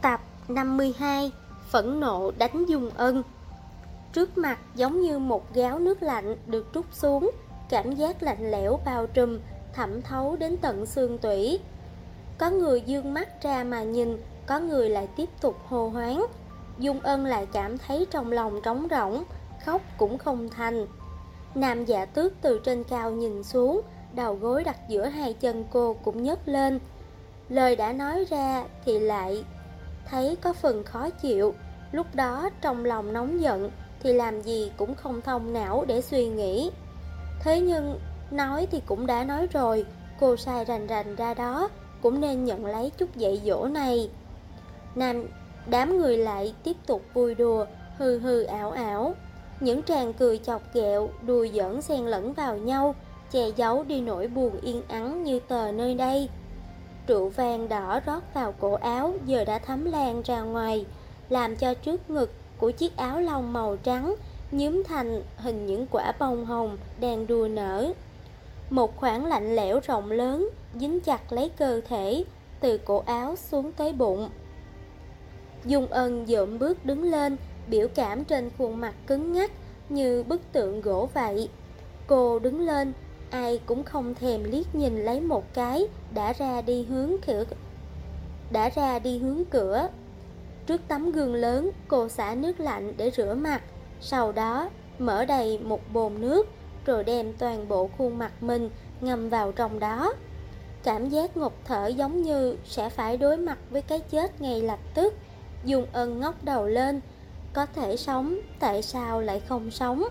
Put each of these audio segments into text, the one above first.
Tập 52. Phẫn nộ đánh Dung Ân. Trước mặt giống như một gáo nước lạnh được trút xuống, cảm giác lạnh lẽo bao trùm, thẩm thấu đến tận xương tủy. Có người dương mắt ra mà nhìn, có người lại tiếp tục hô hoáng. Dung Ân lại cảm thấy trong lòng trống rỗng, khóc cũng không thành. Nam Dạ Tước từ trên cao nhìn xuống, đầu gối đặt giữa hai chân cô cũng nhấc lên. Lời đã nói ra thì lại thấy có phần khó chịu. Lúc đó trong lòng nóng giận thì làm gì cũng không thông não để suy nghĩ. Thế nhưng nói thì cũng đã nói rồi, cô sai rành rành ra đó cũng nên nhận lấy chút dạy dỗ này. Đám người lại tiếp tục vui đùa, hư hư ảo ảo. Những tràng cười chọc ghẹo, đùa giỡn xen lẫn vào nhau, che giấu đi nỗi buồn yên ắng như tờ nơi đây. Rượu vàng đỏ rót vào cổ áo giờ đã thấm lan ra ngoài, làm cho trước ngực của chiếc áo lông màu trắng nhúm thành hình những quả bông hồng đang đua nở. Một khoảng lạnh lẽo rộng lớn dính chặt lấy cơ thể, từ cổ áo xuống tới bụng. Dung Ân dợm bước đứng lên, biểu cảm trên khuôn mặt cứng ngắc như bức tượng gỗ vậy. Cô đứng lên, ai cũng không thèm liếc nhìn lấy một cái, đã ra đi hướng cửa. Trước tấm gương lớn, cô xả nước lạnh để rửa mặt, sau đó mở đầy một bồn nước, rồi đem toàn bộ khuôn mặt mình ngâm vào trong đó. Cảm giác ngộp thở giống như sẽ phải đối mặt với cái chết ngay lập tức. Dung Ân ngóc đầu lên, có thể sống, tại sao lại không sống?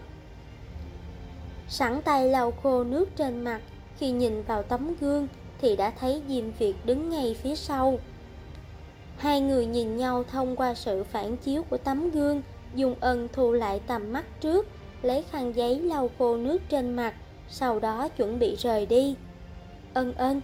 Sẵn tay lau khô nước trên mặt, khi nhìn vào tấm gương thì đã thấy Diêm Việt đứng ngay phía sau. Hai người nhìn nhau thông qua sự phản chiếu của tấm gương. Dung Ân thu lại tầm mắt trước, lấy khăn giấy lau khô nước trên mặt, sau đó chuẩn bị rời đi. Ân.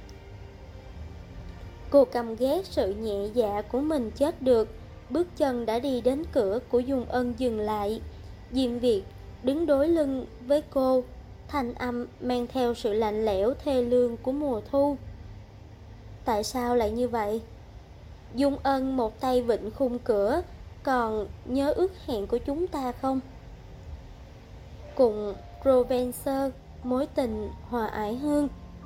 Cô căm ghét sự nhẹ dạ của mình chết được. Bước chân đã đi đến cửa của Dung Ân dừng lại. Diêm Việt đứng đối lưng với cô, thanh âm mang theo sự lạnh lẽo thê lương của mùa thu. Tại sao lại như vậy? Dung Ân một tay vịn khung cửa. Còn nhớ ước hẹn của chúng ta không? Cùng Provence, mối tình hòa ái hương.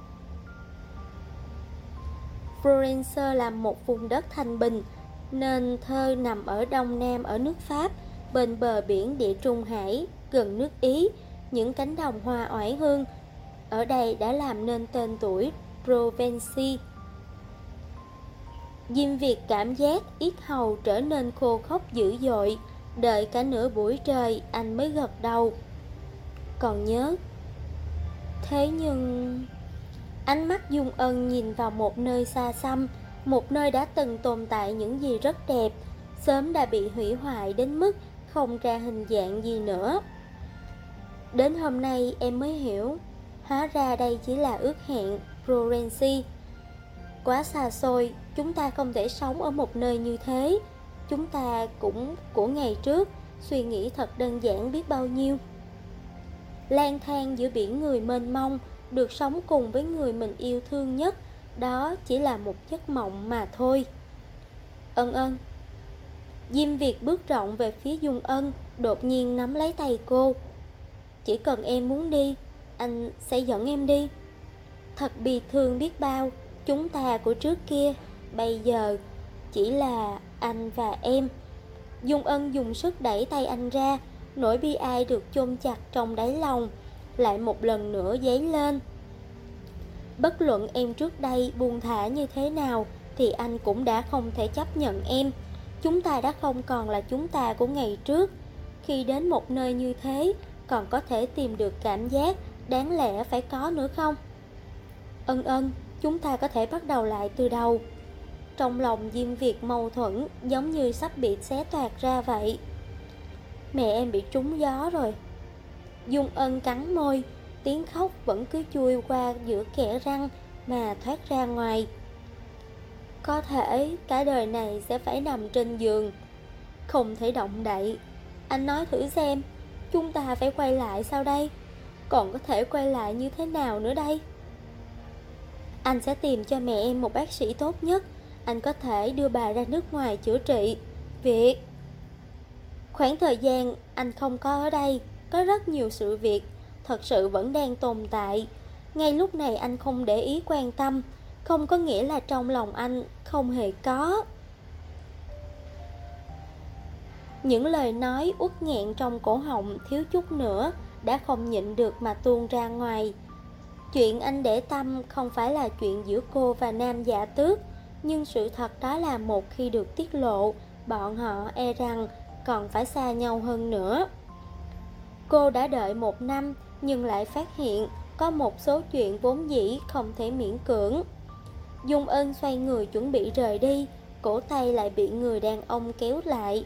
Provence là một vùng đất thanh bình, nên thơ nằm ở đông nam ở nước Pháp, bên bờ biển Địa Trung Hải, gần nước Ý. Những cánh đồng hoa oải hương ở đây đã làm nên tên tuổi Provence. Diêm Việt cảm giác yết hầu trở nên khô khốc dữ dội, đợi cả nửa buổi trời anh mới gật đầu. Còn nhớ. Thế nhưng ánh mắt Dung Ân nhìn vào một nơi xa xăm, một nơi đã từng tồn tại những gì rất đẹp, sớm đã bị hủy hoại đến mức không ra hình dạng gì nữa. Đến hôm nay em mới hiểu, hóa ra đây chỉ là ước hẹn Florence. Quá xa xôi, chúng ta không thể sống ở một nơi như thế. Chúng ta cũng của ngày trước, suy nghĩ thật đơn giản biết bao nhiêu. Lang thang giữa biển người mênh mông, được sống cùng với người mình yêu thương nhất, đó chỉ là một giấc mộng mà thôi. Ân. Diêm Việt bước rộng về phía Dung Ân, đột nhiên nắm lấy tay cô. Chỉ cần em muốn đi, anh sẽ dẫn em đi. Thật bi thương biết bao, chúng ta của trước kia, bây giờ chỉ là anh và em. Dung Ân dùng sức đẩy tay anh ra, nỗi bi ai được chôn chặt trong đáy lòng lại một lần nữa dấy lên. Bất luận em trước đây buông thả như thế nào thì anh cũng đã không thể chấp nhận em. Chúng ta đã không còn là chúng ta của ngày trước. Khi đến một nơi như thế, còn có thể tìm được cảm giác đáng lẽ phải có nữa không? Ân, chúng ta có thể bắt đầu lại từ đầu. Trong lòng Diêm Việt mâu thuẫn, giống như sắp bị xé toạc ra vậy. Mẹ em bị trúng gió rồi. Dung Ân cắn môi, tiếng khóc vẫn cứ chui qua giữa kẽ răng mà thoát ra ngoài. Có thể cả đời này sẽ phải nằm trên giường, không thể động đậy. Anh nói thử xem, chúng ta phải quay lại sao đây? Còn có thể quay lại như thế nào nữa đây? Anh sẽ tìm cho mẹ em một bác sĩ tốt nhất. anh có thể đưa bà ra nước ngoài chữa trị. Việc khoảng thời gian anh không có ở đây, có rất nhiều sự việc thật sự vẫn đang tồn tại. Ngay lúc này anh không để ý quan tâm, không có nghĩa là trong lòng anh không hề có. Những lời nói uất nghẹn trong cổ họng thiếu chút nữa đã không nhịn được mà tuôn ra ngoài. Chuyện anh để tâm không phải là chuyện giữa cô và Nam Dạ Tước, nhưng sự thật đó là một khi được tiết lộ, bọn họ e rằng còn phải xa nhau hơn nữa. Cô đã đợi 1 năm nhưng lại phát hiện có một số chuyện vốn dĩ không thể miễn cưỡng. Dung Ân xoay người chuẩn bị rời đi, cổ tay lại bị người đàn ông kéo lại.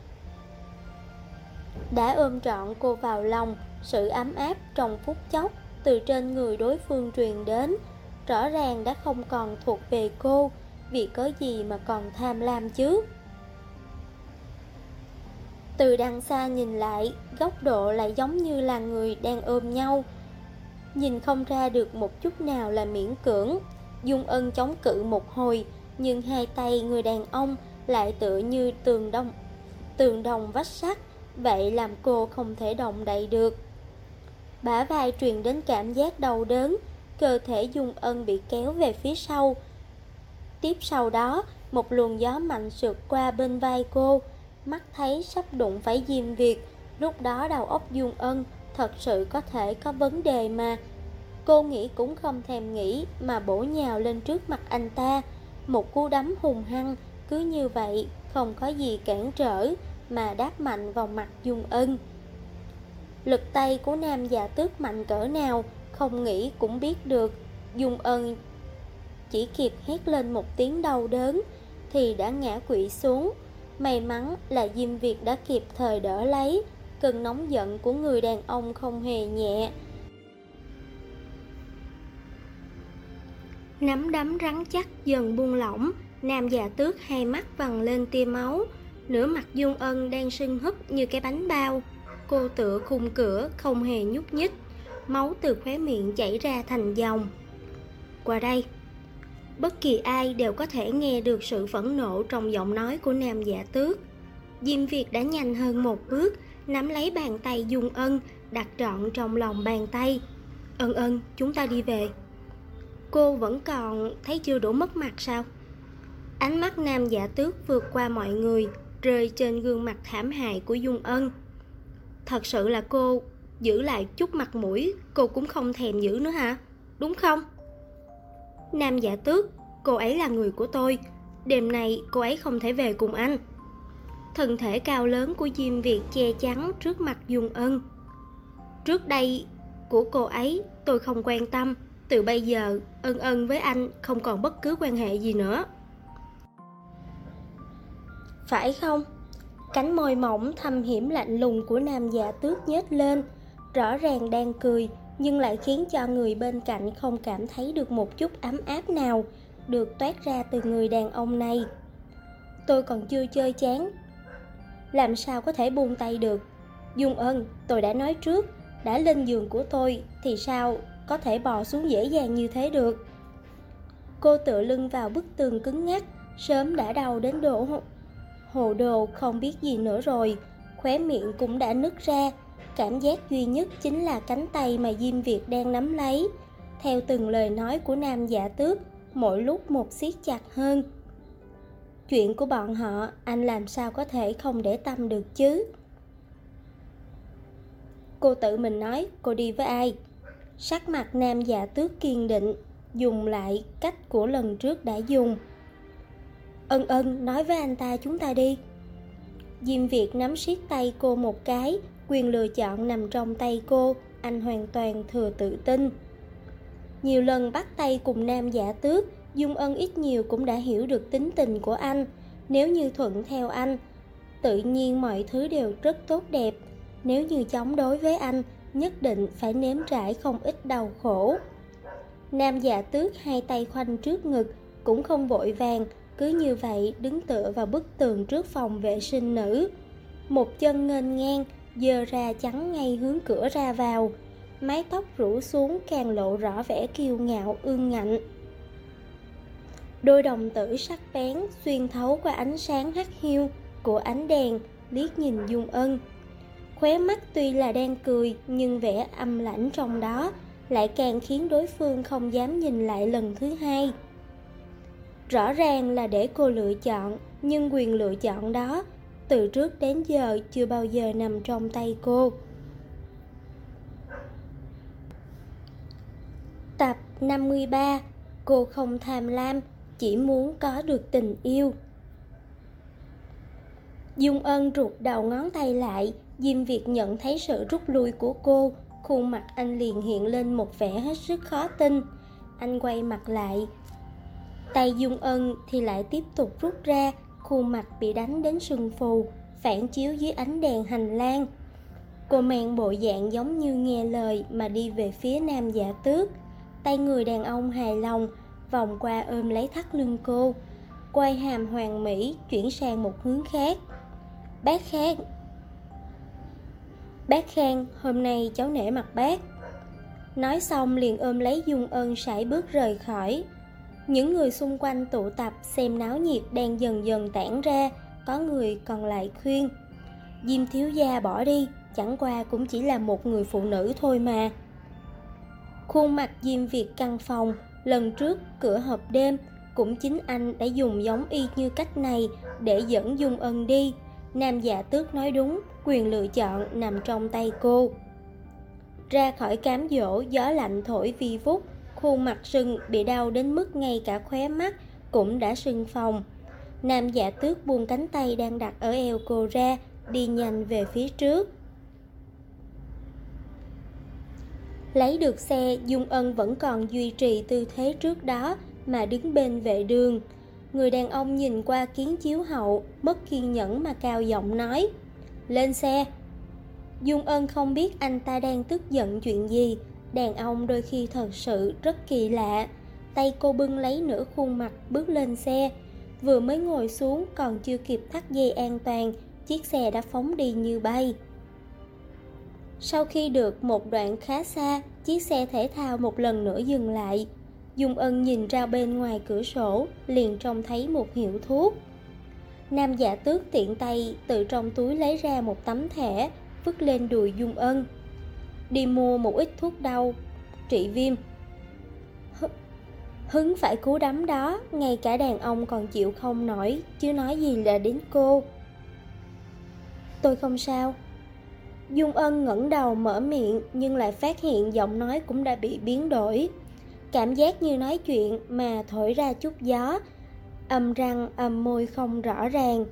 Đã ôm trọn cô vào lòng, sự ấm áp trong phút chốc từ trên người đối phương truyền đến, rõ ràng đã không còn thuộc về cô, vì có gì mà còn tham lam chứ. Từ đằng xa nhìn lại, góc độ lại giống như là người đang ôm nhau, nhìn không ra được một chút nào là miễn cưỡng. Dung Ân chống cự một hồi, nhưng hai tay người đàn ông lại tựa như tường đồng vách sắt, vậy làm cô không thể động đậy được. Bả vai truyền đến cảm giác đau đớn, cơ thể Dung Ân bị kéo về phía sau. Tiếp sau đó, một luồng gió mạnh sượt qua bên vai cô, mắt thấy sắp đụng phải Diêm Việt. Lúc đó đầu óc Dung Ân thật sự có thể có vấn đề mà. Cô nghĩ cũng không thèm nghĩ mà bổ nhào lên trước mặt anh ta. Một cú đấm hùng hăng, cứ như vậy, không có gì cản trở, mà đáp mạnh vào mặt Dung Ân. Lực tay của Nam Dạ Tước mạnh cỡ nào, không nghĩ cũng biết được. Dung Ân chỉ kịp hét lên một tiếng đau đớn thì đã ngã quỵ xuống. May mắn là Diêm Việt đã kịp thời đỡ lấy. Cơn nóng giận của người đàn ông không hề nhẹ. Nắm đấm rắn chắc dần buông lỏng, Nam Dạ Tước hai mắt vằn lên tia máu. Nửa mặt Dung Ân đang sưng húp như cái bánh bao. Cô tựa khung cửa không hề nhúc nhích, máu từ khóe miệng chảy ra thành dòng. Qua đây. Bất kỳ ai đều có thể nghe được sự phẫn nộ trong giọng nói của Nam Dạ Tước. Diêm Việt đã nhanh hơn một bước, nắm lấy bàn tay Dung Ân, đặt trọn trong lòng bàn tay. Ân Ân, chúng ta đi về. Cô vẫn còn thấy chưa đủ mất mặt sao? Ánh mắt Nam Dạ Tước vượt qua mọi người, rơi trên gương mặt thảm hại của Dung Ân. Thật sự là cô giữ lại chút mặt mũi, cô cũng không thèm giữ nữa hả? Đúng không? Nam Dạ Tước, cô ấy là người của tôi. Đêm nay cô ấy không thể về cùng anh. Thân thể cao lớn của Diêm Việt che chắn trước mặt Dung Ân. Trước đây của cô ấy tôi không quan tâm. Từ bây giờ Ân Ân với anh không còn bất cứ quan hệ gì nữa. Phải không? Cánh môi mỏng thâm hiểm lạnh lùng của Nam Dạ Tước nhếch lên, rõ ràng đang cười, nhưng lại khiến cho người bên cạnh không cảm thấy được một chút ấm áp nào được toát ra từ người đàn ông này. Tôi còn chưa chơi chán, làm sao có thể buông tay được? Dung Ân, tôi đã nói trước, đã lên giường của tôi thì sao có thể bò xuống dễ dàng như thế được? Cô tựa lưng vào bức tường cứng ngắc, sớm đã đau đến độ hồ đồ không biết gì nữa rồi, khóe miệng cũng đã nứt ra. Cảm giác duy nhất chính là cánh tay mà Diêm Việt đang nắm lấy. Theo từng lời nói của Nam Dạ Tước, mỗi lúc một siết chặt hơn. Chuyện của bọn họ, anh làm sao có thể không để tâm được chứ? Cô tự mình nói, cô đi với ai? Sắc mặt Nam Dạ Tước kiên định, dùng lại cách của lần trước đã dùng. Ân Ân, nói với anh ta chúng ta đi. Diêm Việt nắm siết tay cô một cái, quyền lựa chọn nằm trong tay cô, anh hoàn toàn thừa tự tin. Nhiều lần bắt tay cùng Nam Dạ Tước, Dung Ân ít nhiều cũng đã hiểu được tính tình của anh. Nếu như thuận theo anh, tự nhiên mọi thứ đều rất tốt đẹp. Nếu như chống đối với anh, nhất định phải nếm trải không ít đau khổ. Nam Dạ Tước hai tay khoanh trước ngực, cũng không vội vàng, cứ như vậy đứng tựa vào bức tường trước phòng vệ sinh nữ. Một chân nghênh ngang, giơ ra chắn ngay hướng cửa ra vào. Mái tóc rủ xuống càng lộ rõ vẻ kiêu ngạo ương ngạnh. Đôi đồng tử sắc bén xuyên thấu qua ánh sáng hắt hiu của ánh đèn liếc nhìn Dung Ân. Khóe mắt tuy là đang cười nhưng vẻ âm lãnh trong đó lại càng khiến đối phương không dám nhìn lại lần thứ hai. Rõ ràng là để cô lựa chọn, nhưng quyền lựa chọn đó từ trước đến giờ chưa bao giờ nằm trong tay cô. Tập 53. Cô không tham lam, chỉ muốn có được tình yêu. Dung Ân rụt đầu ngón tay lại. Diêm Việt nhận thấy sự rút lui của cô, khuôn mặt anh liền hiện lên một vẻ hết sức khó tin. Anh quay mặt lại, tay Dung Ân thì lại tiếp tục rút ra, khuôn mặt bị đánh đến sưng phù, phản chiếu dưới ánh đèn hành lang. Cô mang bộ dạng giống như nghe lời mà đi về phía Nam Dạ Tước. Tay người đàn ông hài lòng vòng qua ôm lấy thắt lưng cô, quay hàm hoàn mỹ chuyển sang một hướng khác. Bác Khang, hôm nay cháu nể mặt bác. Nói xong liền ôm lấy Dung Ân sải bước rời khỏi. Những người xung quanh tụ tập xem náo nhiệt đang dần dần tản ra. Có người còn lại khuyên: Diêm thiếu gia bỏ đi, chẳng qua cũng chỉ là một người phụ nữ thôi mà. Khuôn mặt Diêm Việt căng phòng. Lần trước cửa hộp đêm cũng chính anh đã dùng giống y như cách này để dẫn Dung Ân đi. Nam Dạ Tước nói đúng, quyền lựa chọn nằm trong tay cô. Ra khỏi cám dỗ, gió lạnh thổi vi vút, khuôn mặt sưng bị đau đến mức ngay cả khóe mắt cũng đã sưng phồng. Nam Dạ Tước buông cánh tay đang đặt ở eo cô ra, đi nhanh về phía trước. Lấy được xe, Dung Ân vẫn còn duy trì tư thế trước đó mà đứng bên vệ đường. Người đàn ông nhìn qua kiến chiếu hậu, mất kiên nhẫn mà cao giọng nói: Lên xe. Dung Ân không biết anh ta đang tức giận chuyện gì. Đàn ông đôi khi thật sự rất kỳ lạ. Tay cô bưng lấy nửa khuôn mặt bước lên xe. Vừa mới ngồi xuống còn chưa kịp thắt dây an toàn, chiếc xe đã phóng đi như bay. Sau khi được một đoạn khá xa, chiếc xe thể thao một lần nữa dừng lại. Dung Ân nhìn ra bên ngoài cửa sổ, liền trông thấy một hiệu thuốc. Nam Dạ Tước tiện tay từ trong túi lấy ra một tấm thẻ, vứt lên đùi Dung Ân. Đi mua một ít thuốc đau, trị viêm. Hứng phải cú đấm đó, ngay cả đàn ông còn chịu không nổi, chứ nói gì là đến cô. Tôi không sao. Dung Ân ngẩng đầu mở miệng, nhưng lại phát hiện giọng nói cũng đã bị biến đổi. Cảm giác như nói chuyện mà thổi ra chút gió, âm răng âm môi không rõ ràng.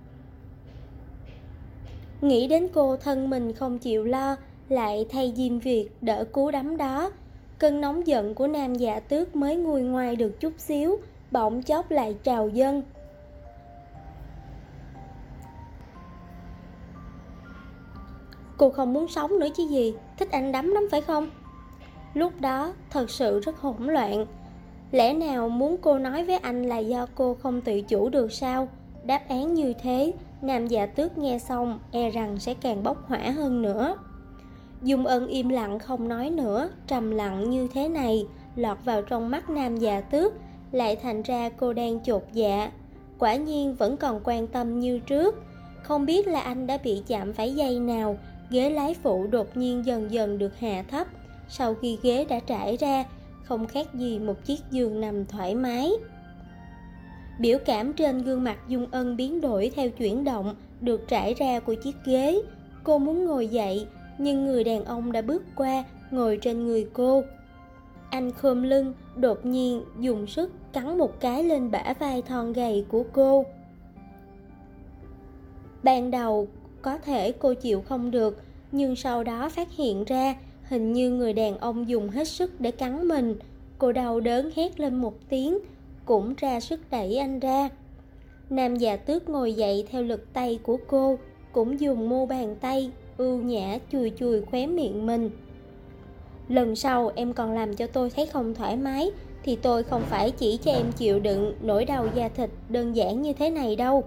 Nghĩ đến cô thân mình không chịu lo, lại thay Diêm Việt đỡ cú đấm đó. Cơn nóng giận của Nam Dạ Tước mới nguôi ngoai được chút xíu, bỗng chốc lại trào dâng. Cô không muốn sống nữa chứ gì, thích anh đấm lắm phải không? Lúc đó thật sự rất hỗn loạn. Lẽ nào muốn cô nói với anh là do cô không tự chủ được sao? Đáp án như thế, Nam Dạ Tước nghe xong e rằng sẽ càng bốc hỏa hơn nữa. Dung Ân im lặng không nói nữa. Trầm lặng như thế này lọt vào trong mắt Nam Dạ Tước, lại thành ra cô đang chột dạ. Quả nhiên vẫn còn quan tâm như trước. Không biết là anh đã bị chạm phải dây nào, ghế lái phụ đột nhiên dần dần được hạ thấp. Sau khi ghế đã trải ra, không khác gì một chiếc giường nằm thoải mái. Biểu cảm trên gương mặt Dung Ân biến đổi theo chuyển động được trải ra của chiếc ghế. Cô muốn ngồi dậy, nhưng người đàn ông đã bước qua, ngồi trên người cô. Anh khom lưng, đột nhiên dùng sức cắn một cái lên bả vai thon gầy của cô. Ban đầu có thể cô chịu không được, nhưng sau đó phát hiện ra hình như người đàn ông dùng hết sức để cắn mình. Cô đau đớn hét lên một tiếng, cũng ra sức đẩy anh ra. Nam Dạ Tước ngồi dậy theo lực tay của cô, cũng dùng mu bàn tay ưu nhã chùi chùi khóe miệng mình. Lần sau em còn làm cho tôi thấy không thoải mái thì tôi không phải chỉ cho em chịu đựng nỗi đau da thịt đơn giản như thế này đâu.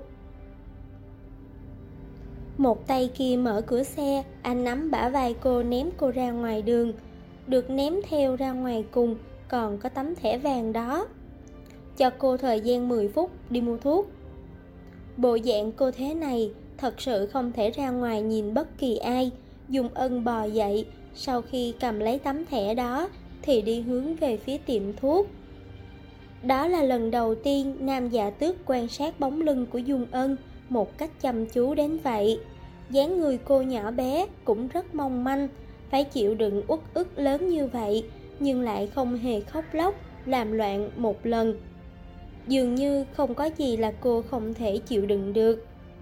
Một tay kia mở cửa xe, anh nắm bả vai cô ném cô ra ngoài đường. Được ném theo ra ngoài cùng còn có tấm thẻ vàng đó. cho cô thời gian 10 phút đi mua thuốc. Bộ dạng cô thế này thật sự không thể ra ngoài nhìn bất kỳ ai. Dung Ân bò dậy, sau khi cầm lấy tấm thẻ đó thì đi hướng về phía tiệm thuốc. Đó là lần đầu tiên Nam Dạ Tước quan sát bóng lưng của Dung Ân một cách chăm chú đến vậy. Dáng người cô nhỏ bé cũng rất mong manh, phải chịu đựng uất ức lớn như vậy nhưng lại không hề khóc lóc, làm loạn một lần. Dường như không có gì là cô không thể chịu đựng được.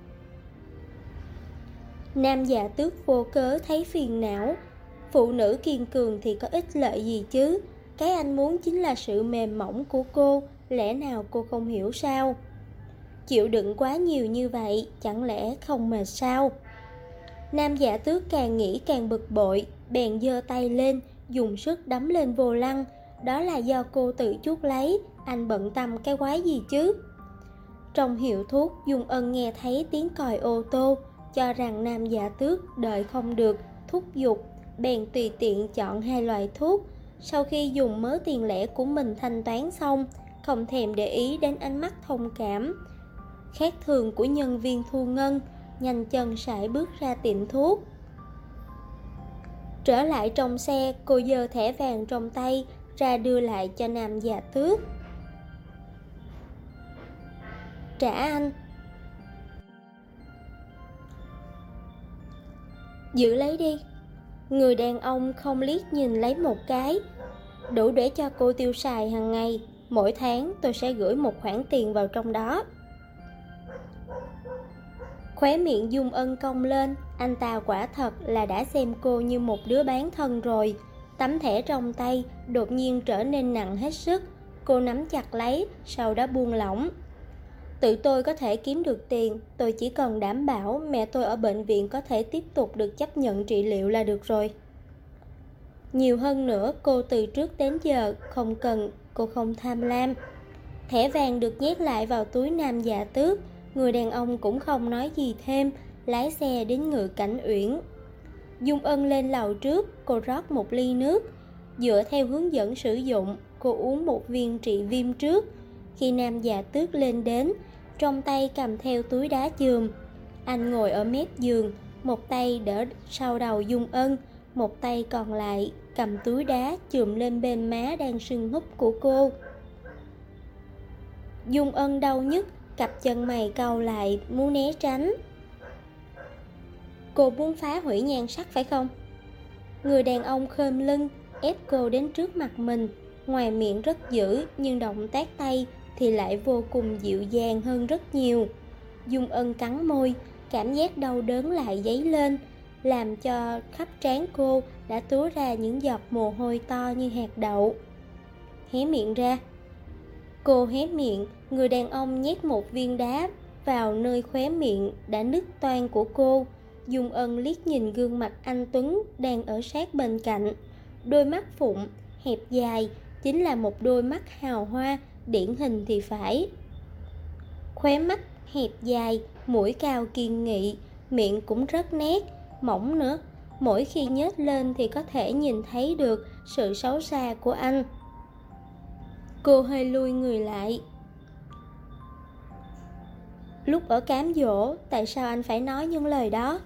Nam Dạ Tước vô cớ thấy phiền não. Phụ nữ kiên cường thì có ích lợi gì chứ? Cái anh muốn chính là sự mềm mỏng của cô, lẽ nào cô không hiểu sao? Chịu đựng quá nhiều như vậy, chẳng lẽ không mệt sao? Nam Dạ Tước càng nghĩ càng bực bội, bèn giơ tay lên, dùng sức đấm lên vô lăng. Đó là do cô tự chuốc lấy, anh bận tâm cái quái gì chứ? Trong hiệu thuốc, Dung Ân nghe thấy tiếng còi ô tô, cho rằng Nam Dạ Tước đợi không được, thúc giục, bèn tùy tiện chọn 2 loại thuốc. Sau khi dùng mớ tiền lẻ của mình thanh toán xong, không thèm để ý đến ánh mắt thông cảm khác thường của nhân viên thu ngân, nhanh chân sải bước ra tiệm thuốc. Trở lại trong xe, cô giơ thẻ vàng trong tay ra đưa lại cho Nam Dạ Tước. Trả anh. Giữ lấy đi. Người đàn ông không liếc nhìn lấy một cái. Đủ để cho cô tiêu xài hàng ngày. Mỗi tháng tôi sẽ gửi một khoản tiền vào trong đó. Khóe miệng Dung Ân cong lên. Anh ta quả thật là đã xem cô như một đứa bán thân rồi. Tấm thẻ trong tay đột nhiên trở nên nặng hết sức. Cô nắm chặt lấy, sau đó buông lỏng. Tự tôi có thể kiếm được tiền, tôi chỉ cần đảm bảo mẹ tôi ở bệnh viện có thể tiếp tục được chấp nhận trị liệu là được rồi. Nhiều hơn nữa, cô từ trước đến giờ không cần, cô không tham lam. Thẻ vàng được nhét lại vào túi Nam Dạ Tước. Người đàn ông cũng không nói gì thêm, lái xe đến Ngự Cảnh Uyển. Dung Ân lên lầu trước, cô rót một ly nước. Dựa theo hướng dẫn sử dụng, cô uống một viên trị viêm trước. Khi Nam Dạ Tước lên đến, trong tay cầm theo túi đá chườm. Anh ngồi ở mép giường, một tay đỡ sau đầu Dung Ân, một tay còn lại cầm túi đá chườm lên bên má đang sưng húp của cô. Dung Ân đau nhức, cặp chân mày cau lại, muốn né tránh. Cô muốn phá hủy nhan sắc phải không? Người đàn ông khom lưng, ép cô đến trước mặt mình. Ngoài miệng rất dữ, nhưng động tác tay thì lại vô cùng dịu dàng hơn rất nhiều. Dung Ân cắn môi, cảm giác đau đớn lại dấy lên, làm cho khắp trán cô đã túa ra những giọt mồ hôi to như hạt đậu. Hé miệng ra. Cô hé miệng, người đàn ông nhét một viên đá vào nơi khóe miệng đã nứt toang của cô. Dung Ân liếc nhìn gương mặt anh tuấn đang ở sát bên cạnh. Đôi mắt phụng, hẹp dài, chính là một đôi mắt hào hoa, điển hình thì phải. Khóe mắt hẹp dài, mũi cao kiên nghị, miệng cũng rất nét, mỏng nữa. Mỗi khi nhếch lên thì có thể nhìn thấy được sự xấu xa của anh. Cô hơi lui người lại. Lúc ở cám dỗ, tại sao anh phải nói những lời đó?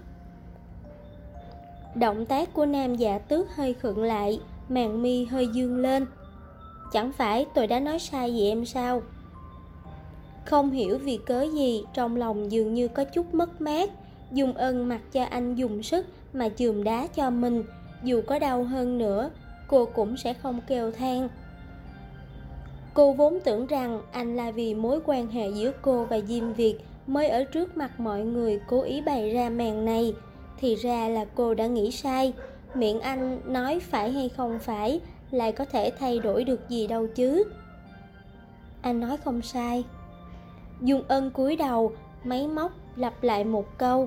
Động tác của Nam Dạ Tước hơi khựng lại, màn mi hơi dương lên. Chẳng phải tôi đã nói sai gì em sao? Không hiểu vì cớ gì, trong lòng dường như có chút mất mát. Dung Ân mặc cho anh dùng sức mà chườm đá cho mình. Dù có đau hơn nữa, cô cũng sẽ không kêu than. Cô vốn tưởng rằng anh là vì mối quan hệ giữa cô và Diêm Việt mới ở trước mặt mọi người cố ý bày ra màn này. Thì ra là cô đã nghĩ sai. Miệng anh nói phải hay không phải lại có thể thay đổi được gì đâu chứ. Anh nói không sai. Dung Ân cúi đầu, máy móc lặp lại một câu.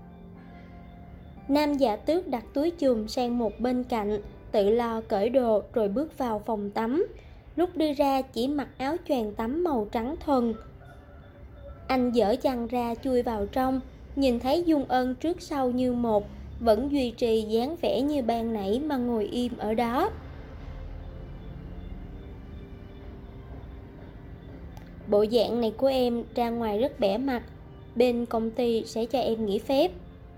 Nam Dạ Tước đặt túi chùm sang một bên cạnh, tự lo cởi đồ rồi bước vào phòng tắm. Lúc đi ra chỉ mặc áo choàng tắm màu trắng thuần. Anh dở chăn ra chui vào trong, nhìn thấy Dung Ân trước sau như một, vẫn duy trì dáng vẻ như ban nãy mà ngồi im ở đó. bộ dạng này của em ra ngoài rất bẽ mặt, bên công ty sẽ cho em nghỉ phép.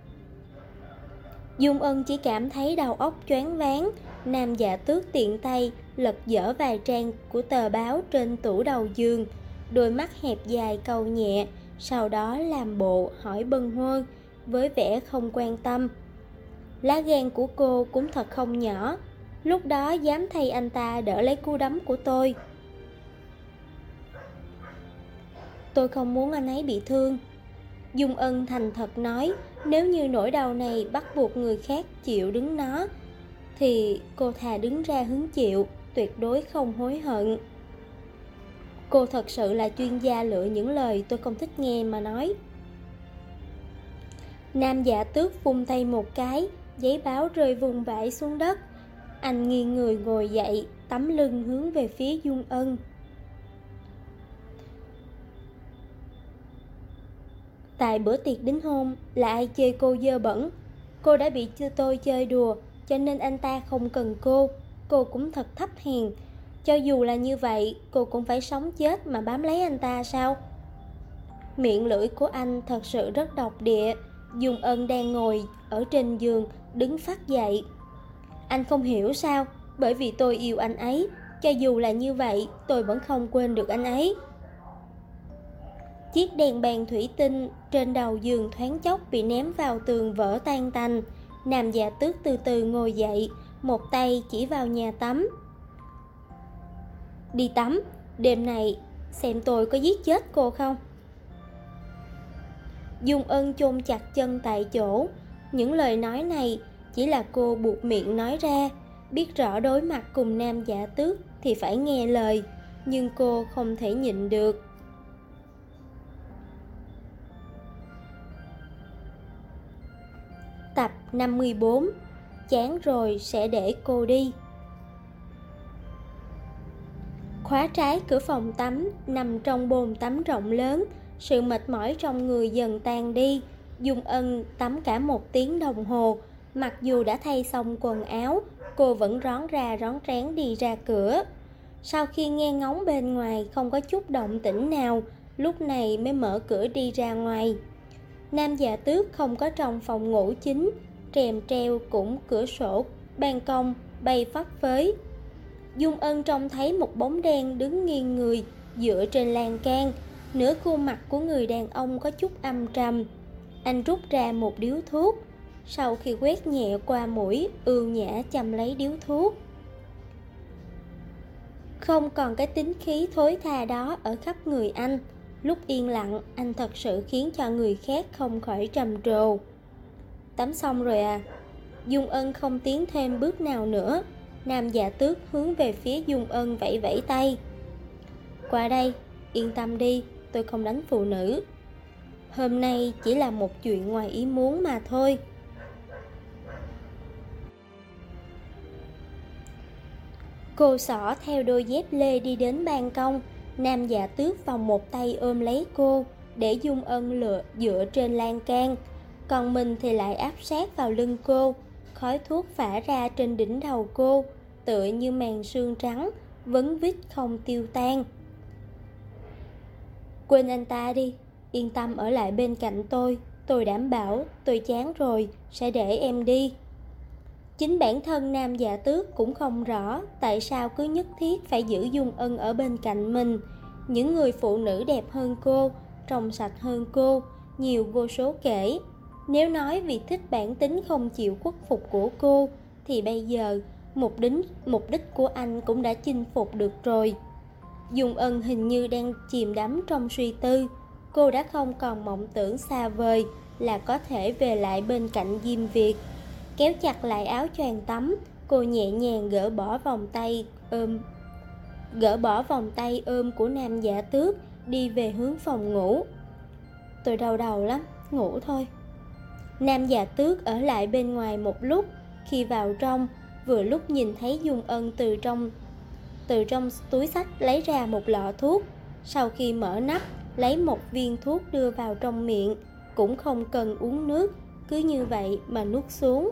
Dung Ân chỉ cảm thấy đầu óc choáng váng. Nam Dạ Tước tiện tay lật dở vài trang của tờ báo trên tủ đầu giường, đôi mắt hẹp dài câu nhẹ, sau đó làm bộ hỏi bâng quơ với vẻ không quan tâm. Lá gan của cô cũng thật không nhỏ, lúc đó dám thay anh ta đỡ lấy cú đấm của tôi. Tôi không muốn anh ấy bị thương. Dung Ân thành thật nói, nếu như nỗi đau này bắt buộc người khác chịu đứng nó, thì cô thà đứng ra hứng chịu, tuyệt đối không hối hận. Cô thật sự là chuyên gia lựa những lời tôi không thích nghe mà nói. Nam Dạ Tước vung tay một cái, giấy báo rơi vung vãi xuống đất. Anh nghiêng người ngồi dậy, tấm lưng hướng về phía Dung Ân. Tại bữa tiệc đính hôn, là ai chơi cô dơ bẩn? Cô đã bị tôi chơi đùa, cho nên anh ta không cần cô cũng thật thấp hèn. Cho dù là như vậy, cô cũng phải sống chết mà bám lấy anh ta sao? Miệng lưỡi của anh thật sự rất độc địa. Dung Ân đang ngồi ở trên giường, đứng phắt dậy. Anh không hiểu sao? Bởi vì tôi yêu anh ấy, cho dù là như vậy, tôi vẫn không quên được anh ấy. Chiếc đèn bàn thủy tinh trên đầu giường thoáng chốc bị ném vào tường vỡ tan tành. Nam Dạ Tước từ từ ngồi dậy, một tay chỉ vào nhà tắm. Đi tắm, đêm này xem tôi có giết chết cô không? Dung Ân chôn chặt chân tại chỗ. Những lời nói này chỉ là cô buộc miệng nói ra. Biết rõ đối mặt cùng Nam Dạ Tước thì phải nghe lời, nhưng cô không thể nhịn được. Tập 54. Chán rồi sẽ để cô đi. Khóa trái cửa phòng tắm, nằm trong bồn tắm rộng lớn. Sự mệt mỏi trong người dần tan đi. Dung Ân tắm cả 1 tiếng đồng hồ. Mặc dù đã thay xong quần áo, cô vẫn rón ra rón rén đi ra cửa. Sau khi nghe ngóng bên ngoài không có chút động tĩnh nào, lúc này mới mở cửa đi ra ngoài. Nam Dạ Tước không có trong phòng ngủ chính, rèm treo cũng cửa sổ, ban công bay phấp phới. Dung Ân trông thấy một bóng đen đứng nghiêng người dựa trên lan can. Nửa khuôn mặt của người đàn ông có chút âm trầm. Anh rút ra một điếu thuốc, sau khi quét nhẹ qua mũi, ưu nhã châm lấy điếu thuốc. Không còn cái tính khí thối tha đó ở khắp người anh. Lúc yên lặng, anh thật sự khiến cho người khác không khỏi trầm trồ. Tắm xong rồi à? Dung Ân không tiến thêm bước nào nữa. Nam Dạ Tước hướng về phía Dung Ân vẫy vẫy tay. Qua đây, yên tâm đi, tôi không đánh phụ nữ. Hôm nay chỉ là một chuyện ngoài ý muốn mà thôi. Cô xỏ theo đôi dép lê đi đến ban công. Nam Dạ Tước vòng một tay ôm lấy cô, để Dung Ân dựa trên lan can, còn mình thì lại áp sát vào lưng cô. Khói thuốc phả ra trên đỉnh đầu cô, tựa như màn sương trắng, vấn vít không tiêu tan. Quên anh ta đi, yên tâm ở lại bên cạnh tôi đảm bảo tôi chán rồi, sẽ để em đi. Chính bản thân Nam Dạ Tước cũng không rõ tại sao cứ nhất thiết phải giữ Dung Ân ở bên cạnh mình. Những người phụ nữ đẹp hơn cô, trong sạch hơn cô, nhiều vô số kể. Nếu nói vì thích bản tính không chịu khuất phục của cô, thì bây giờ mục đích của anh cũng đã chinh phục được rồi. Dung Ân hình như đang chìm đắm trong suy tư. Cô đã không còn mộng tưởng xa vời là có thể về lại bên cạnh Diêm Việt. Kéo chặt lại áo choàng tắm, cô nhẹ nhàng gỡ bỏ vòng tay ôm của Nam Dạ Tước, đi về hướng phòng ngủ. Tôi đau đầu lắm, ngủ thôi. Nam Dạ Tước ở lại bên ngoài một lúc. Khi vào trong, vừa lúc nhìn thấy Dung Ân từ trong túi xách lấy ra một lọ thuốc. Sau khi mở nắp, lấy một viên thuốc đưa vào trong miệng, cũng không cần uống nước, cứ như vậy mà nuốt xuống.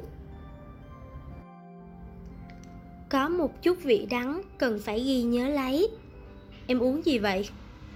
Có một chút vị đắng, cần phải ghi nhớ lấy. Em uống gì vậy?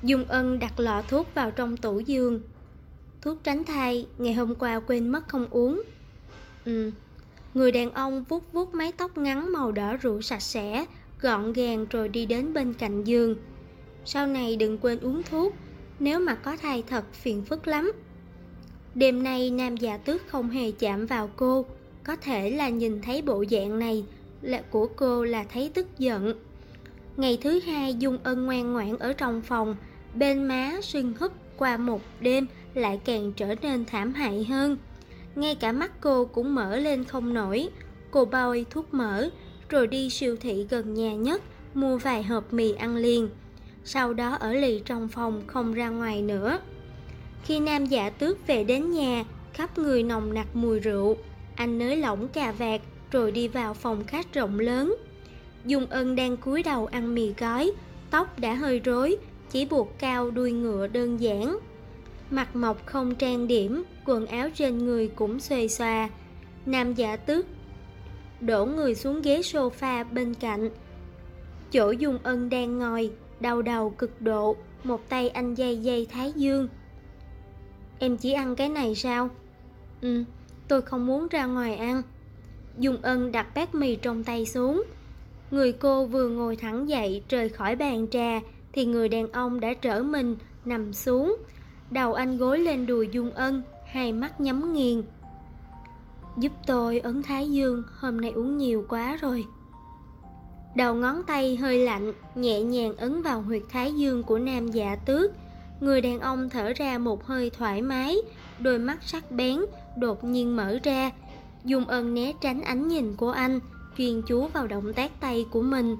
Dung Ân đặt lọ thuốc vào trong tủ giường. Thuốc tránh thai, ngày hôm qua quên mất không uống. Người đàn ông vuốt vuốt mái tóc ngắn màu đỏ rượu sạch sẽ, gọn gàng rồi đi đến bên cạnh giường. Sau này đừng quên uống thuốc, nếu mà có thai thật phiền phức lắm. Đêm nay Nam Dạ Tước không hề chạm vào cô, có thể là nhìn thấy bộ dạng này là của cô là thấy tức giận. Ngày thứ hai Dung Ân ngoan ngoãn ở trong phòng, bên má sưng húp qua một đêm lại càng trở nên thảm hại hơn. Ngay cả mắt cô cũng mở lên không nổi. Cô bôi thuốc mỡ rồi đi siêu thị gần nhà nhất mua vài hộp mì ăn liền. Sau đó ở lì trong phòng không ra ngoài nữa. Khi Nam Dạ Tước về đến nhà, khắp người nồng nặc mùi rượu, anh nới lỏng cà vạt rồi đi vào phòng khách rộng lớn. Dung Ân đang cúi đầu ăn mì gói, tóc đã hơi rối, chỉ buộc cao đuôi ngựa đơn giản. Mặt mộc không trang điểm, quần áo trên người cũng xuề xòa. Nam Dạ Tước đổ người xuống ghế sofa bên cạnh, chỗ Dung Ân đang ngồi, đau đầu cực độ, một tay anh dây thái dương. Em chỉ ăn cái này sao? Tôi không muốn ra ngoài ăn. Dung Ân đặt bát mì trong tay xuống. Người cô vừa ngồi thẳng dậy rời khỏi bàn trà thì người đàn ông đã trở mình nằm xuống. Đầu anh gối lên đùi Dung Ân, hai mắt nhắm nghiền. Giúp tôi ấn thái dương, hôm nay uống nhiều quá rồi. Đầu ngón tay hơi lạnh, nhẹ nhàng ấn vào huyệt thái dương của Nam Dạ Tước. Người đàn ông thở ra một hơi thoải mái, đôi mắt sắc bén đột nhiên mở ra. Dung Ân né tránh ánh nhìn của anh, chuyên chú vào động tác tay của mình.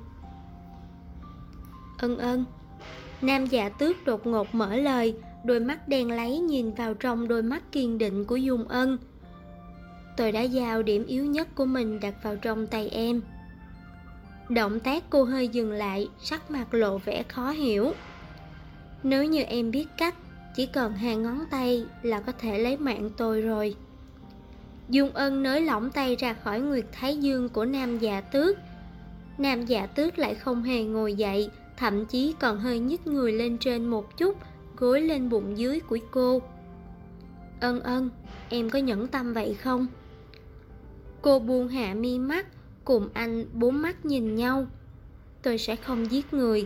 Ân. Nam Dạ Tước đột ngột mở lời, đôi mắt đen láy nhìn vào trong đôi mắt kiên định của Dung Ân. Tôi đã giao điểm yếu nhất của mình đặt vào trong tay em. Động tác cô hơi dừng lại, sắc mặt lộ vẻ khó hiểu. Nếu như em biết cách, chỉ cần hai ngón tay là có thể lấy mạng tôi rồi. Dung Ân nới lỏng tay ra khỏi nguyệt thái dương của Nam Dạ Tước. Nam Dạ Tước lại không hề ngồi dậy, thậm chí còn hơi nhích người lên trên một chút, gối lên bụng dưới của cô. Ân, em có nhẫn tâm vậy không? Cô buông hạ mi mắt, cùng anh bốn mắt nhìn nhau. Tôi sẽ không giết người.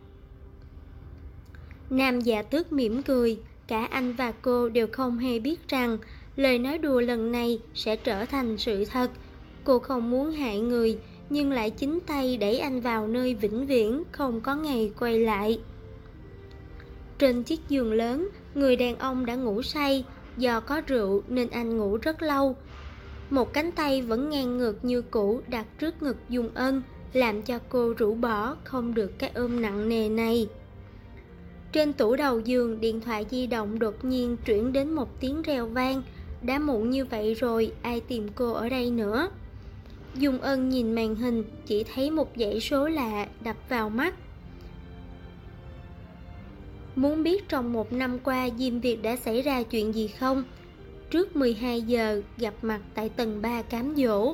Nam Dạ Tước mỉm cười, cả anh và cô đều không hề biết rằng lời nói đùa lần này sẽ trở thành sự thật. Cô không muốn hại người, nhưng lại chính tay đẩy anh vào nơi vĩnh viễn không có ngày quay lại. Trên chiếc giường lớn, người đàn ông đã ngủ say. Do có rượu nên anh ngủ rất lâu. Một cánh tay vẫn ngang ngược như cũ đặt trước ngực Dung Ân, làm cho cô rũ bỏ không được cái ôm nặng nề này. Trên tủ đầu giường, điện thoại di động đột nhiên chuyển đến một tiếng reo vang. Đã muộn như vậy rồi, ai tìm cô ở đây nữa? Dung Ân nhìn màn hình, chỉ thấy một dãy số lạ đập vào mắt. Muốn biết trong một năm qua Diêm Việt đã xảy ra chuyện gì không? Trước 12 giờ gặp mặt tại tầng 3 cám dỗ.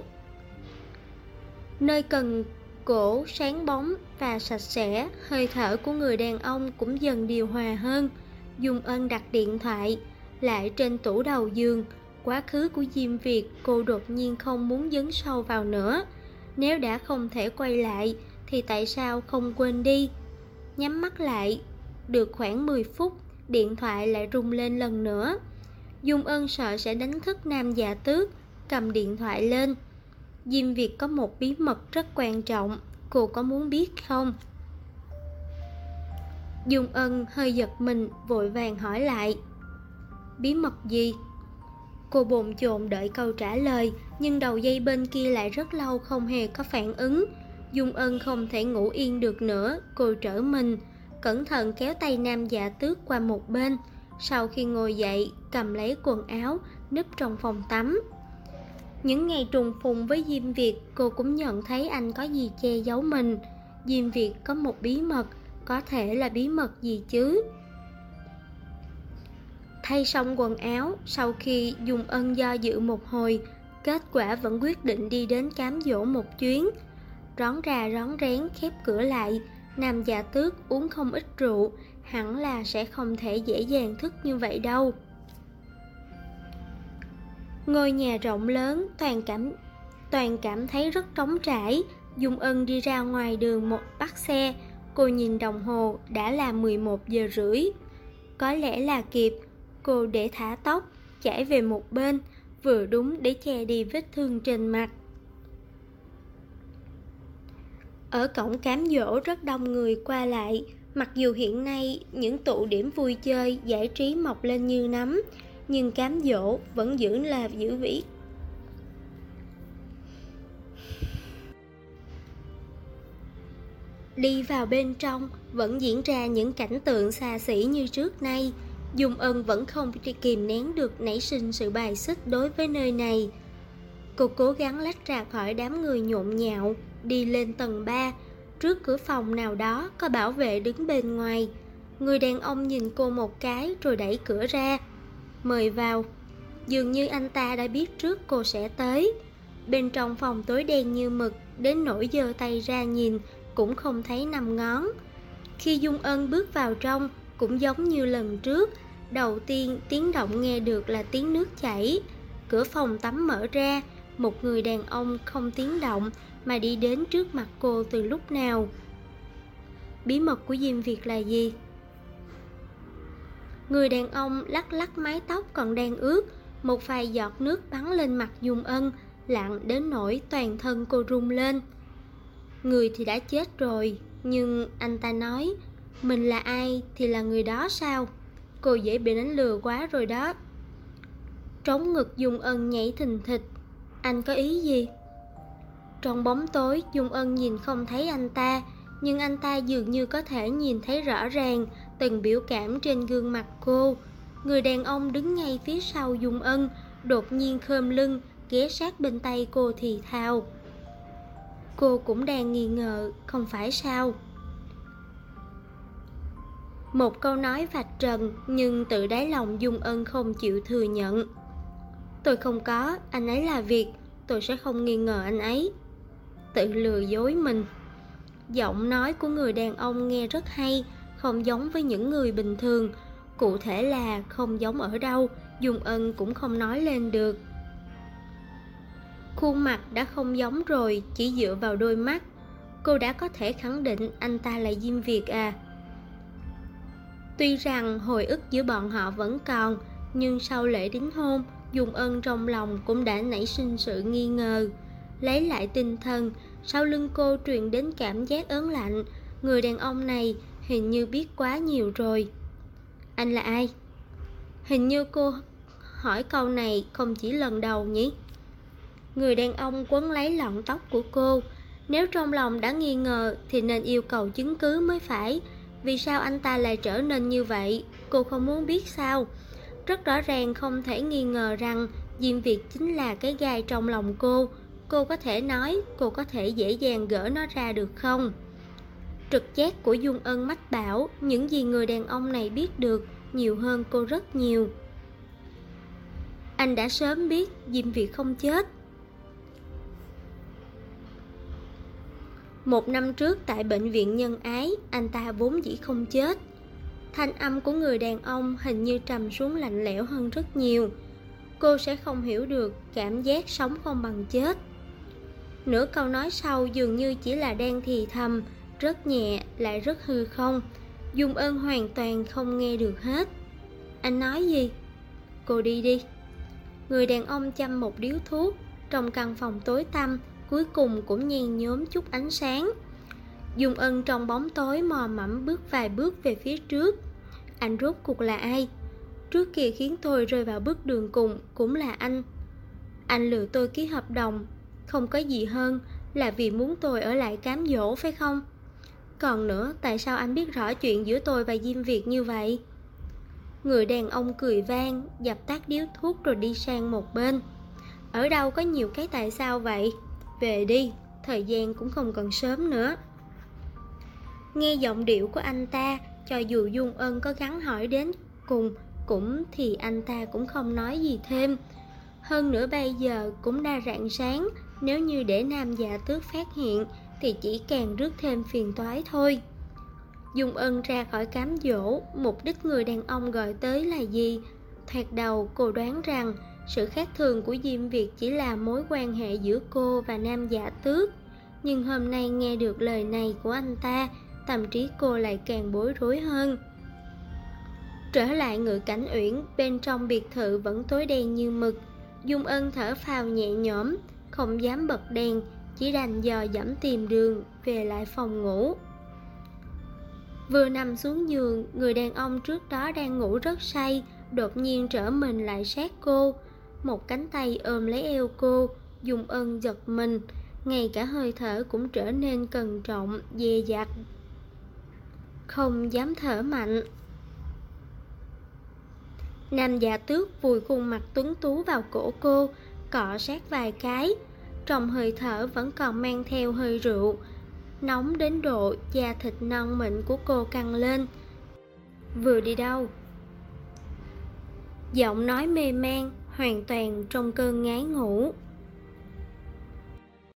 Nơi cần cổ sáng bóng và sạch sẽ, hơi thở của người đàn ông cũng dần điều hòa hơn. Dung Ân đặt điện thoại lại trên tủ đầu giường. Quá khứ của Diêm Việt cô đột nhiên không muốn dấn sâu vào nữa. Nếu đã không thể quay lại thì tại sao không quên đi? Nhắm mắt lại, được khoảng 10 phút, điện thoại lại rung lên lần nữa. Dung Ân sợ sẽ đánh thức Nam Dạ Tước, cầm điện thoại lên. Diêm Việt có một bí mật rất quan trọng, cô có muốn biết không? Dung Ân hơi giật mình, vội vàng hỏi lại. Bí mật gì? Cô bồn chồn đợi câu trả lời, nhưng đầu dây bên kia lại rất lâu không hề có phản ứng. Dung Ân không thể ngủ yên được nữa, cô trở mình, cẩn thận kéo tay Nam Dạ Tước qua một bên. Sau khi ngồi dậy, cầm lấy quần áo, núp trong phòng tắm. Những ngày trùng phùng với Diêm Việt, cô cũng nhận thấy anh có gì che giấu mình. Diêm Việt có một bí mật, có thể là bí mật gì chứ? Thay xong quần áo, sau khi Dung Ân do dự một hồi, kết quả vẫn quyết định đi đến cám dỗ một chuyến. Rón ra rón rén khép cửa lại. Nam Dạ Tước uống không ít rượu, hẳn là sẽ không thể dễ dàng thức như vậy đâu. Ngôi nhà rộng lớn, Toàn cảm thấy rất trống trải. Dung Ân đi ra ngoài đường bắt xe. Cô nhìn đồng hồ, đã là 11 giờ rưỡi. Có lẽ là kịp. Cô để thả tóc, chải về một bên, vừa đúng để che đi vết thương trên mặt. Ở cổng cám dỗ rất đông người qua lại. Mặc dù hiện nay những tụ điểm vui chơi, giải trí mọc lên như nấm, nhưng cám dỗ vẫn giữ vĩ. Đi vào bên trong vẫn diễn ra những cảnh tượng xa xỉ như trước nay. Dung Ân vẫn không kìm nén được nảy sinh sự bài xích đối với nơi này. Cô cố gắng lách ra khỏi đám người nhộn nhạo, đi lên tầng 3. Trước cửa phòng nào đó có bảo vệ đứng bên ngoài. Người đàn ông nhìn cô một cái rồi đẩy cửa ra. Mời vào. Dường như anh ta đã biết trước cô sẽ tới. Bên trong phòng tối đen như mực, đến nỗi giơ tay ra nhìn cũng không thấy 5 ngón. Khi Dung Ân bước vào trong, cũng giống như lần trước, đầu tiên tiếng động nghe được là tiếng nước chảy. Cửa phòng tắm mở ra, một người đàn ông không tiếng động mà đi đến trước mặt cô từ lúc nào. Bí mật của Diêm Việt là gì? Người đàn ông lắc lắc mái tóc còn đang ướt, một vài giọt nước bắn lên mặt Dung Ân, lặng đến nỗi toàn thân cô run lên. Người thì đã chết rồi, nhưng anh ta nói mình là ai thì là người đó sao? Cô dễ bị đánh lừa quá rồi đó. Trống ngực Dung Ân nhảy thình thịch. Anh có ý gì? Trong bóng tối, Dung Ân nhìn không thấy anh ta, nhưng anh ta dường như có thể nhìn thấy rõ ràng từng biểu cảm trên gương mặt cô. Người đàn ông đứng ngay phía sau Dung Ân, đột nhiên khom lưng, ghé sát bên tay cô thì thào. Cô cũng đang nghi ngờ, không phải sao? Một câu nói vạch trần, nhưng tự đáy lòng Dung Ân không chịu thừa nhận. Tôi không có, anh ấy là Việt, tôi sẽ không nghi ngờ anh ấy. Tự lừa dối mình. Giọng nói của người đàn ông nghe rất hay, không giống với những người bình thường. Cụ thể là không giống ở đâu, Dung Ân cũng không nói lên được. Khuôn mặt đã không giống rồi, chỉ dựa vào đôi mắt cô đã có thể khẳng định anh ta là Diêm Việt à. Tuy rằng hồi ức giữa bọn họ vẫn còn, nhưng sau lễ đính hôn, Dung Ân trong lòng cũng đã nảy sinh sự nghi ngờ. Lấy lại tinh thần, sau lưng cô truyền đến cảm giác ớn lạnh. Người đàn ông này hình như biết quá nhiều rồi. Anh là ai? Hình như cô hỏi câu này không chỉ lần đầu nhỉ? Người đàn ông quấn lấy lọn tóc của cô. Nếu trong lòng đã nghi ngờ thì nên yêu cầu chứng cứ mới phải. Vì sao anh ta lại trở nên như vậy? Cô không muốn biết sao? Rất rõ ràng không thể nghi ngờ rằng Diêm Việt chính là cái gai trong lòng cô. Cô có thể nói, cô có thể dễ dàng gỡ nó ra được không? Trực giác của Dung Ân mách bảo những gì người đàn ông này biết được nhiều hơn cô rất nhiều. Anh đã sớm biết Diêm Việt không chết. 1 năm trước tại bệnh viện Nhân Ái, anh ta vốn dĩ không chết. Thanh âm của người đàn ông hình như trầm xuống lạnh lẽo hơn rất nhiều. Cô sẽ không hiểu được cảm giác sống không bằng chết. Nửa câu nói sau dường như chỉ là đang thì thầm, rất nhẹ lại rất hư không. Dung Ân hoàn toàn không nghe được hết. Anh nói gì? Cô đi đi. Người đàn ông châm một điếu thuốc. Trong căn phòng tối tăm, cuối cùng cũng nhen nhóm chút ánh sáng. Dung Ân trong bóng tối mò mẫm bước vài bước về phía trước. Anh rốt cuộc là ai? Trước kia khiến tôi rơi vào bước đường cùng cũng là anh. Anh lừa tôi ký hợp đồng, không có gì hơn là vì muốn tôi ở lại cám dỗ phải không? Còn nữa, tại sao anh biết rõ chuyện giữa tôi và Diêm Việt như vậy? Người đàn ông cười vang, dập tắt điếu thuốc rồi đi sang một bên. Ở đâu có nhiều cái tại sao vậy? Về đi, thời gian cũng không còn sớm nữa. Nghe giọng điệu của anh ta, cho dù Dung Ân có gắng hỏi đến cùng thì anh ta cũng không nói gì thêm. Hơn nữa bây giờ cũng đã rạng sáng, nếu như để nam dạ tước phát hiện thì chỉ càng rước thêm phiền toái thôi. Dung Ân ra khỏi cám dỗ, mục đích người đàn ông gọi tới là gì? Thoạt đầu cô đoán rằng sự khác thường của Diêm Việt chỉ là mối quan hệ giữa cô và Nam Dạ Tước. Nhưng hôm nay nghe được lời này của anh ta, tâm trí cô lại càng bối rối hơn. Trở lại Ngự Cảnh Uyển, bên trong biệt thự vẫn tối đen như mực. Dung Ân thở phào nhẹ nhõm, không dám bật đèn, chỉ đành dò dẫm tìm đường về lại phòng ngủ. Vừa nằm xuống giường, người đàn ông trước đó đang ngủ rất say, đột nhiên trở mình lại sát cô. Một cánh tay ôm lấy eo cô, Dung Ân giật mình, ngay cả hơi thở cũng trở nên cẩn trọng, dè dặt, không dám thở mạnh. Nam Dạ Tước vùi khuôn mặt tuấn tú vào cổ cô, cọ sát vài cái. Trong hơi thở vẫn còn mang theo hơi rượu, nóng đến độ da thịt non mịn của cô căng lên. Vừa đi đâu? Giọng nói mê man, hoàn toàn trong cơn ngái ngủ.